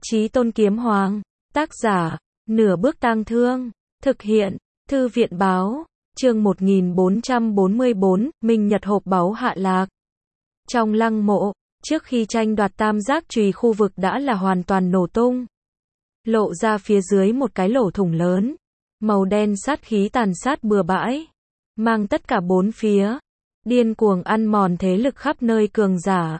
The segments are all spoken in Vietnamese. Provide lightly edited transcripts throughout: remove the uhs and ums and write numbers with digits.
Chí Tôn Kiếm Hoàng, tác giả, Nửa Bước Tang Thương, thực hiện, Thư viện Báo, chương 1444, Minh Nhật hộp báu hạ lạc. Trong lăng mộ, trước khi tranh đoạt tam giác chùy khu vực đã là hoàn toàn nổ tung. Lộ ra phía dưới một cái lỗ thủng lớn, màu đen sát khí tàn sát bừa bãi, mang tất cả bốn phía, điên cuồng ăn mòn thế lực khắp nơi cường giả.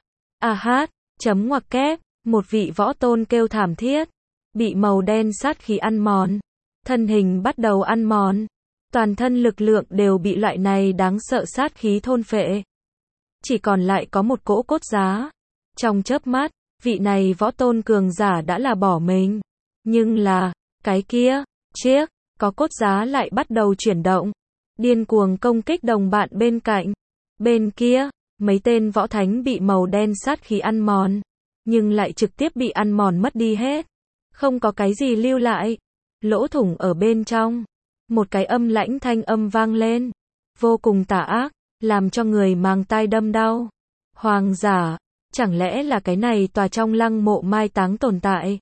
Chấm ngoặc kép, một vị võ tôn kêu thảm thiết, bị màu đen sát khí ăn mòn, thân hình bắt đầu ăn mòn, toàn thân lực lượng đều bị loại này đáng sợ sát khí thôn phệ. Chỉ còn lại có một cỗ cốt giá. Trong chớp mắt, vị này võ tôn cường giả đã là bỏ mình. Nhưng là, cái kia, chiếc, có cốt giá lại bắt đầu chuyển động, điên cuồng công kích đồng bạn bên cạnh. Bên kia, mấy tên võ thánh bị màu đen sát khí ăn mòn, nhưng lại trực tiếp bị ăn mòn mất đi hết. Không có cái gì lưu lại. Lỗ thủng ở bên trong. Một cái âm lãnh thanh âm vang lên. Vô cùng tà ác, làm cho người màng tai đâm đau. Hoàng giả, chẳng lẽ là cái này tòa trong lăng mộ mai táng tồn tại?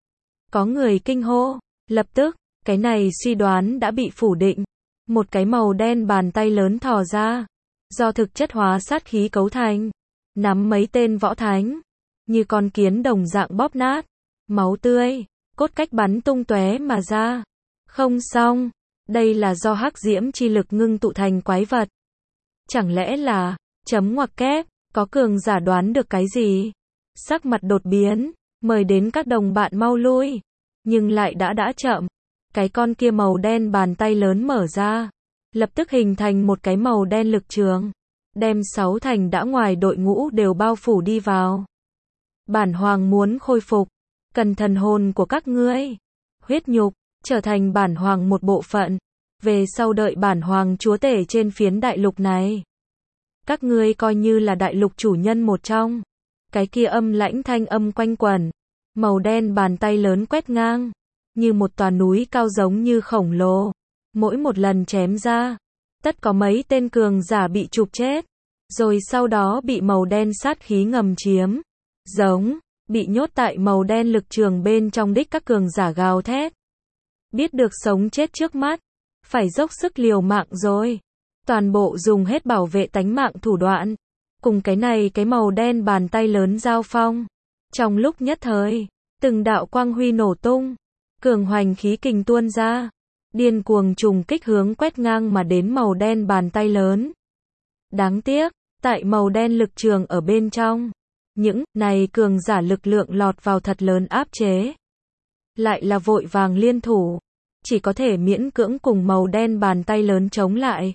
Có người kinh hô. Lập tức, cái này suy đoán đã bị phủ định. Một cái màu đen bàn tay lớn thò ra, do thực chất hóa sát khí cấu thành, nắm mấy tên võ thánh, như con kiến đồng dạng bóp nát, máu tươi, cốt cách bắn tung tóe mà ra. Không xong, đây là do hắc diễm chi lực ngưng tụ thành quái vật. Chẳng lẽ là, chấm ngoặc kép, có cường giả đoán được cái gì? Sắc mặt đột biến, mời đến các đồng bạn mau lui, nhưng lại đã chậm. Cái con kia màu đen bàn tay lớn mở ra, lập tức hình thành một cái màu đen lực trường, đem 6 thành đã ngoài đội ngũ đều bao phủ đi vào. Bản hoàng muốn khôi phục, cần thần hồn của các ngươi, huyết nhục, trở thành bản hoàng một bộ phận, về sau đợi bản hoàng chúa tể trên phiến đại lục này. Các ngươi coi như là đại lục chủ nhân một trong. Cái kia âm lãnh thanh âm quanh quẩn, màu đen bàn tay lớn quét ngang, như một tòa núi cao giống như khổng lồ. Mỗi một lần chém ra, tất có mấy tên cường giả bị chụp chết, rồi sau đó bị màu đen sát khí ngầm chiếm. Giống, bị nhốt tại màu đen lực trường bên trong đích các cường giả gào thét. Biết được sống chết trước mắt, phải dốc sức liều mạng rồi. Toàn bộ dùng hết bảo vệ tánh mạng thủ đoạn, cùng cái này cái màu đen bàn tay lớn giao phong. Trong lúc nhất thời, từng đạo quang huy nổ tung, cường hoành khí kình tuôn ra, điên cuồng trùng kích hướng quét ngang mà đến màu đen bàn tay lớn. Đáng tiếc, tại màu đen lực trường ở bên trong, những này cường giả lực lượng lọt vào thật lớn áp chế. Lại là vội vàng liên thủ, chỉ có thể miễn cưỡng cùng màu đen bàn tay lớn chống lại.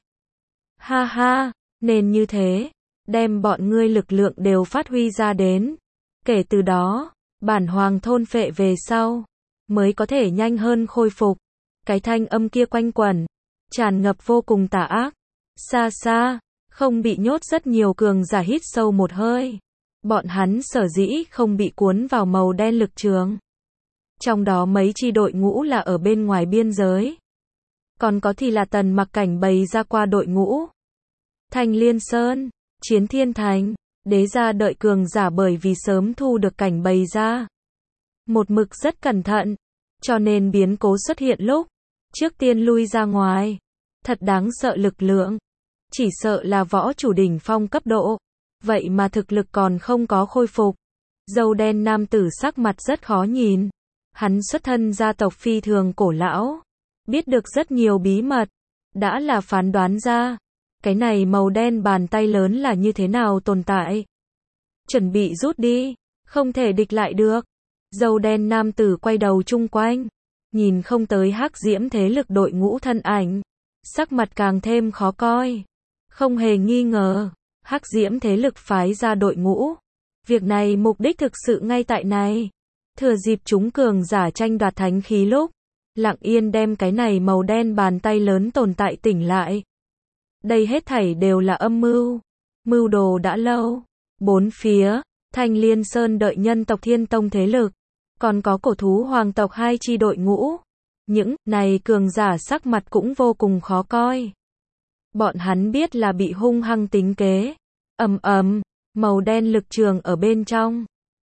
Nên như thế, đem bọn ngươi lực lượng đều phát huy ra đến. Kể từ đó, bản hoàng thôn phệ về sau, mới có thể nhanh hơn khôi phục. Cái thanh âm kia quanh quẩn, tràn ngập vô cùng tà ác. Xa xa, không bị nhốt rất nhiều cường giả hít sâu một hơi. Bọn hắn sở dĩ không bị cuốn vào màu đen lực trường. Trong đó mấy chi đội ngũ là ở bên ngoài biên giới. Còn có thì là Tần Mặc cảnh bày ra qua đội ngũ. Thanh Liên Sơn, Chiến Thiên Thành, đế gia đợi cường giả bởi vì sớm thu được cảnh bày ra. Một mực rất cẩn thận, cho nên biến cố xuất hiện lúc trước tiên lui ra ngoài. Thật đáng sợ lực lượng. Chỉ sợ là võ chủ đỉnh phong cấp độ. Vậy mà thực lực còn không có khôi phục. Râu đen nam tử sắc mặt rất khó nhìn. Hắn xuất thân gia tộc phi thường cổ lão, biết được rất nhiều bí mật, đã là phán đoán ra, cái này màu đen bàn tay lớn là như thế nào tồn tại. Chuẩn bị rút đi, không thể địch lại được. Râu đen nam tử quay đầu chung quanh, nhìn không tới hắc diễm thế lực đội ngũ thân ảnh, sắc mặt càng thêm khó coi. Không hề nghi ngờ, hắc diễm thế lực phái ra đội ngũ. Việc này mục đích thực sự ngay tại này. Thừa dịp chúng cường giả tranh đoạt thánh khí lúc, lặng yên đem cái này màu đen bàn tay lớn tồn tại tỉnh lại. Đây hết thảy đều là âm mưu. Mưu đồ đã lâu. Bốn phía, Thanh Liên Sơn đợi nhân tộc Thiên Tông thế lực, còn có cổ thú hoàng tộc hai chi đội ngũ. Những này cường giả sắc mặt cũng vô cùng khó coi. Bọn hắn biết là bị hung hăng tính kế. Màu đen lực trường ở bên trong.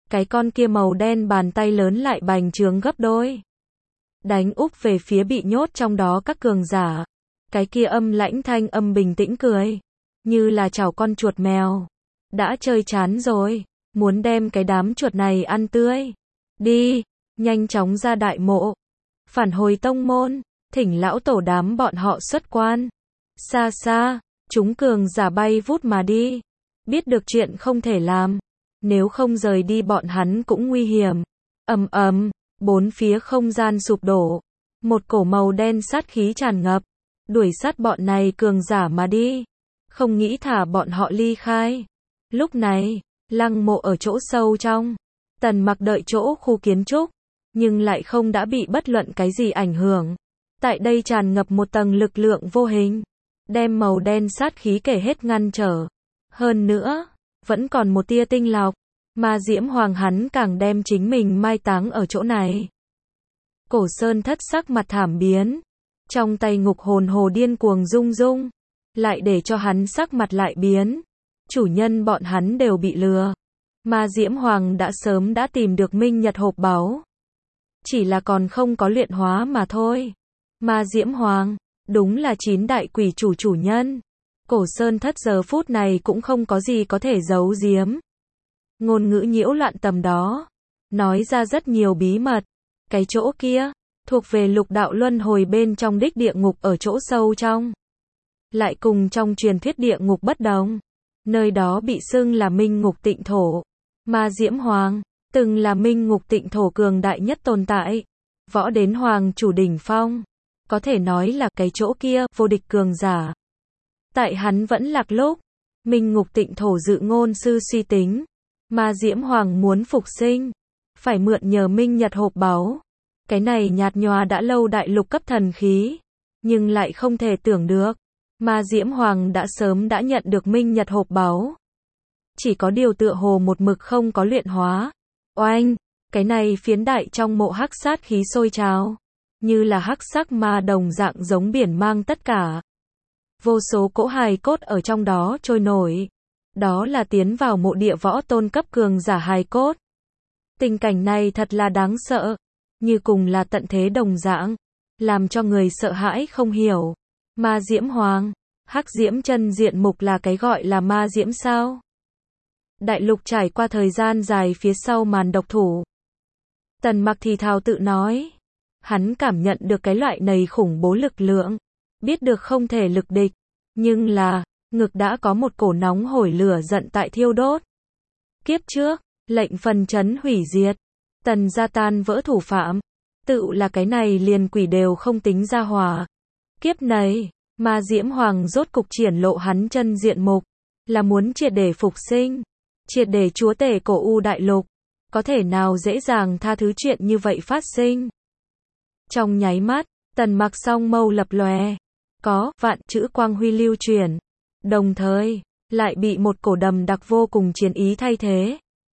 cái con kia màu đen bàn tay lớn lại bành trướng gấp đôi. Đánh úp về phía bị nhốt trong đó các cường giả. Cái kia âm lãnh thanh âm bình tĩnh cười. Như là chảo con chuột mèo. Đã chơi chán rồi. Muốn đem cái đám chuột này ăn tươi. Đi, nhanh chóng ra đại mộ. Phản hồi tông môn. Thỉnh lão tổ đám bọn họ xuất quan. Xa xa, chúng cường giả bay vút mà đi. Biết được chuyện không thể làm. Nếu không rời đi bọn hắn cũng nguy hiểm. Ầm ầm, bốn phía không gian sụp đổ. Một cổ màu đen sát khí tràn ngập. Đuổi sát bọn này cường giả mà đi. Không nghĩ thả bọn họ ly khai. Lúc này, lăng mộ ở chỗ sâu trong. Tần Mặc đợi chỗ khu kiến trúc. Nhưng lại không đã bị bất luận cái gì ảnh hưởng. Tại đây tràn ngập một tầng lực lượng vô hình. Đem màu đen sát khí kể hết ngăn trở. Hơn nữa, vẫn còn một tia tinh lọc. Mà Diễm Hoàng hắn càng đem chính mình mai táng ở chỗ này. Cổ Sơn Thất sắc mặt thảm biến. Trong tay ngục hồn hồ điên cuồng rung rung. Lại để cho hắn sắc mặt lại biến. Chủ nhân bọn hắn đều bị lừa. Mà Diễm Hoàng đã sớm đã tìm được Minh Nhật hộp báu. Chỉ là còn không có luyện hóa mà thôi. Mà Diễm Hoàng, đúng là 9 đại quỷ chủ chủ nhân. Cổ Sơn Thất giờ phút này cũng không có gì có thể giấu giếm. Ngôn ngữ nhiễu loạn tầm đó. Nói ra rất nhiều bí mật. Cái chỗ kia, thuộc về lục đạo luân hồi bên trong đích địa ngục ở chỗ sâu trong. Lại cùng trong truyền thuyết địa ngục bất đồng. Nơi đó bị xưng là Minh Ngục Tịnh Thổ. Mà Diễm Hoàng, từng là Minh Ngục Tịnh Thổ cường đại nhất tồn tại. Võ đến Hoàng chủ đỉnh phong. Có thể nói là cái chỗ kia, vô địch cường giả. Tại hắn vẫn lạc lúc. Minh Ngục Tịnh Thổ dự ngôn sư suy tính. Mà Diễm Hoàng muốn phục sinh. Phải mượn nhờ Minh Nhật hộp báu. Cái này nhạt nhòa đã lâu đại lục cấp thần khí. Nhưng lại không thể tưởng được. Mà Diễm Hoàng đã sớm đã nhận được Minh Nhật hộp báu. Chỉ có điều tựa hồ một mực không có luyện hóa. Oanh, cái này phiến đại trong mộ hắc sát khí sôi trào. Như là hắc sắc ma đồng dạng giống biển mang tất cả. Vô số cỗ hài cốt ở trong đó trôi nổi. Đó là tiến vào mộ địa võ tôn cấp cường giả hài cốt. Tình cảnh này thật là đáng sợ. Như cùng là tận thế đồng dạng. Làm cho người sợ hãi không hiểu. Ma Diễm Hoàng, hắc diễm chân diện mục là cái gọi là ma diễm sao? Đại lục trải qua thời gian dài phía sau màn độc thủ. Tần Mặc thì thào tự nói. Hắn cảm nhận được cái loại này khủng bố lực lượng. Biết được không thể lực địch. Nhưng là, ngực đã có một cổ nóng hổi lửa giận tại thiêu đốt. Kiếp trước, lệnh phần chấn hủy diệt. Tần gia tan vỡ thủ phạm. Tự là cái này liền quỷ đều không tính ra hòa. Kiếp này, mà Diễm Hoàng rốt cục triển lộ hắn chân diện mục. Là muốn triệt để phục sinh. Triệt để chúa tể cổ U đại lục. Có thể nào dễ dàng tha thứ chuyện như vậy phát sinh. Trong nháy mắt, Tần Mặc song mâu lập lòe. Có vạn chữ quang huy lưu truyền. Đồng thời, lại bị một cổ đầm đặc vô cùng chiến ý thay thế.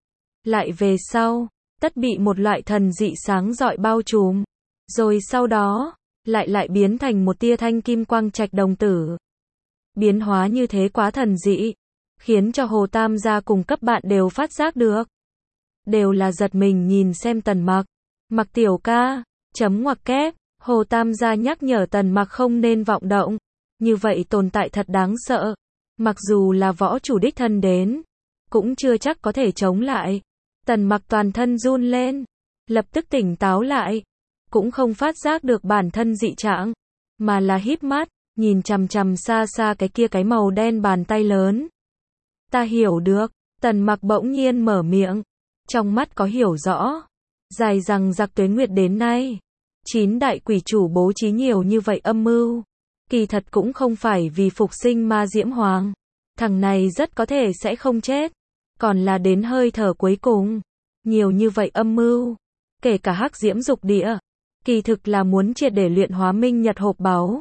Lại về sau, tất bị một loại thần dị sáng rọi bao trùm. Rồi sau đó, lại biến thành một tia thanh kim quang trạch đồng tử. Biến hóa như thế quá thần dị. Khiến cho Hồ Tam gia cùng cấp bạn đều phát giác được. Đều là giật mình nhìn xem Tần Mặc. Mặc tiểu ca, chấm ngoặc kép. Hồ Tam gia nhắc nhở Tần Mặc không nên vọng động. Như vậy tồn tại thật đáng sợ. Mặc dù là võ chủ đích thân đến. Cũng chưa chắc có thể chống lại. Tần Mặc toàn thân run lên. Lập tức tỉnh táo lại. Cũng không phát giác được bản thân dị trạng. Mà là híp mắt. Nhìn chằm chằm xa xa cái kia cái màu đen bàn tay lớn. Ta hiểu được. Tần Mặc bỗng nhiên mở miệng. Trong mắt có hiểu rõ. Dài rằng giặc tuế nguyệt đến nay. 9 đại quỷ chủ bố trí nhiều như vậy âm mưu. Kỳ thật cũng không phải vì phục sinh ma Diễm Hoàng. Thằng này rất có thể sẽ không chết. Còn là đến hơi thở cuối cùng. Nhiều như vậy âm mưu. Kể cả hắc diễm dục địa. Kỳ thực là muốn triệt để luyện hóa Minh Nhật hộp báu.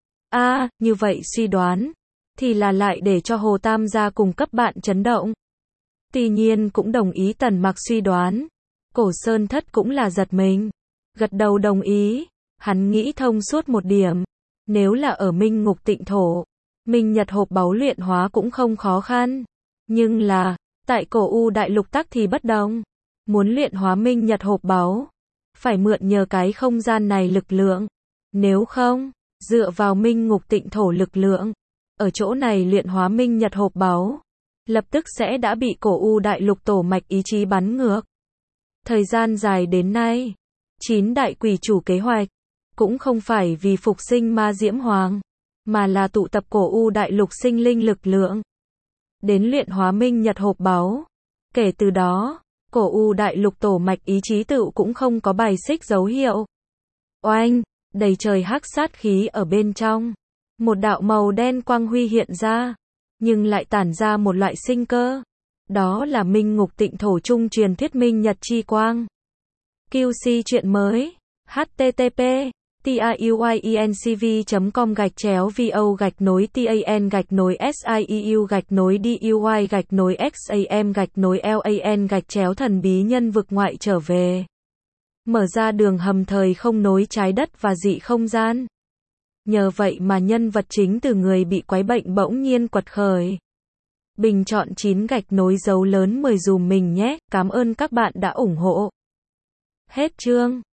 Như vậy suy đoán. Thì là lại để cho Hồ Tam gia cùng cấp bạn chấn động. Tuy nhiên cũng đồng ý Tần Mặc suy đoán. Cổ Sơn Thất cũng là giật mình. Gật đầu đồng ý. Hắn nghĩ thông suốt một điểm. Nếu là ở Minh Ngục Tịnh Thổ. Minh Nhật hộp báu luyện hóa cũng không khó khăn. Nhưng là, tại cổ U đại lục tắc thì bất đồng. Muốn luyện hóa minh nhật hộp báu, phải mượn nhờ cái không gian này lực lượng. Nếu không, dựa vào minh ngục tịnh thổ lực lượng, ở chỗ này luyện hóa minh nhật hộp báu, lập tức sẽ đã bị cổ u đại lục tổ mạch ý chí bắn ngược. Thời gian dài đến nay, 9 đại quỷ chủ kế hoạch, cũng không phải vì phục sinh ma diễm hoàng, mà là tụ tập cổ u đại lục sinh linh lực lượng, đến luyện hóa minh nhật hộp báu. Kể từ đó, cổ u đại lục tổ mạch ý chí tựu cũng không có bài xích dấu hiệu. Oanh, đầy trời hắc sát khí ở bên trong. Một đạo màu đen quang huy hiện ra, nhưng lại tản ra một loại sinh cơ. Đó là minh ngục tịnh thổ trung truyền thuyết minh nhật chi quang. QC chuyện mới. http tiuyencv.com/vo-sieu-duy-xam-lan-thần bí nhân vực ngoại trở về. Mở ra đường hầm thời không nối trái đất và dị không gian. Nhờ vậy mà nhân vật chính từ người bị quái bệnh bỗng nhiên quật khởi. Bình chọn 9 gạch nối dấu lớn 10 dùm mình nhé. Cảm ơn các bạn đã ủng hộ. Hết chương.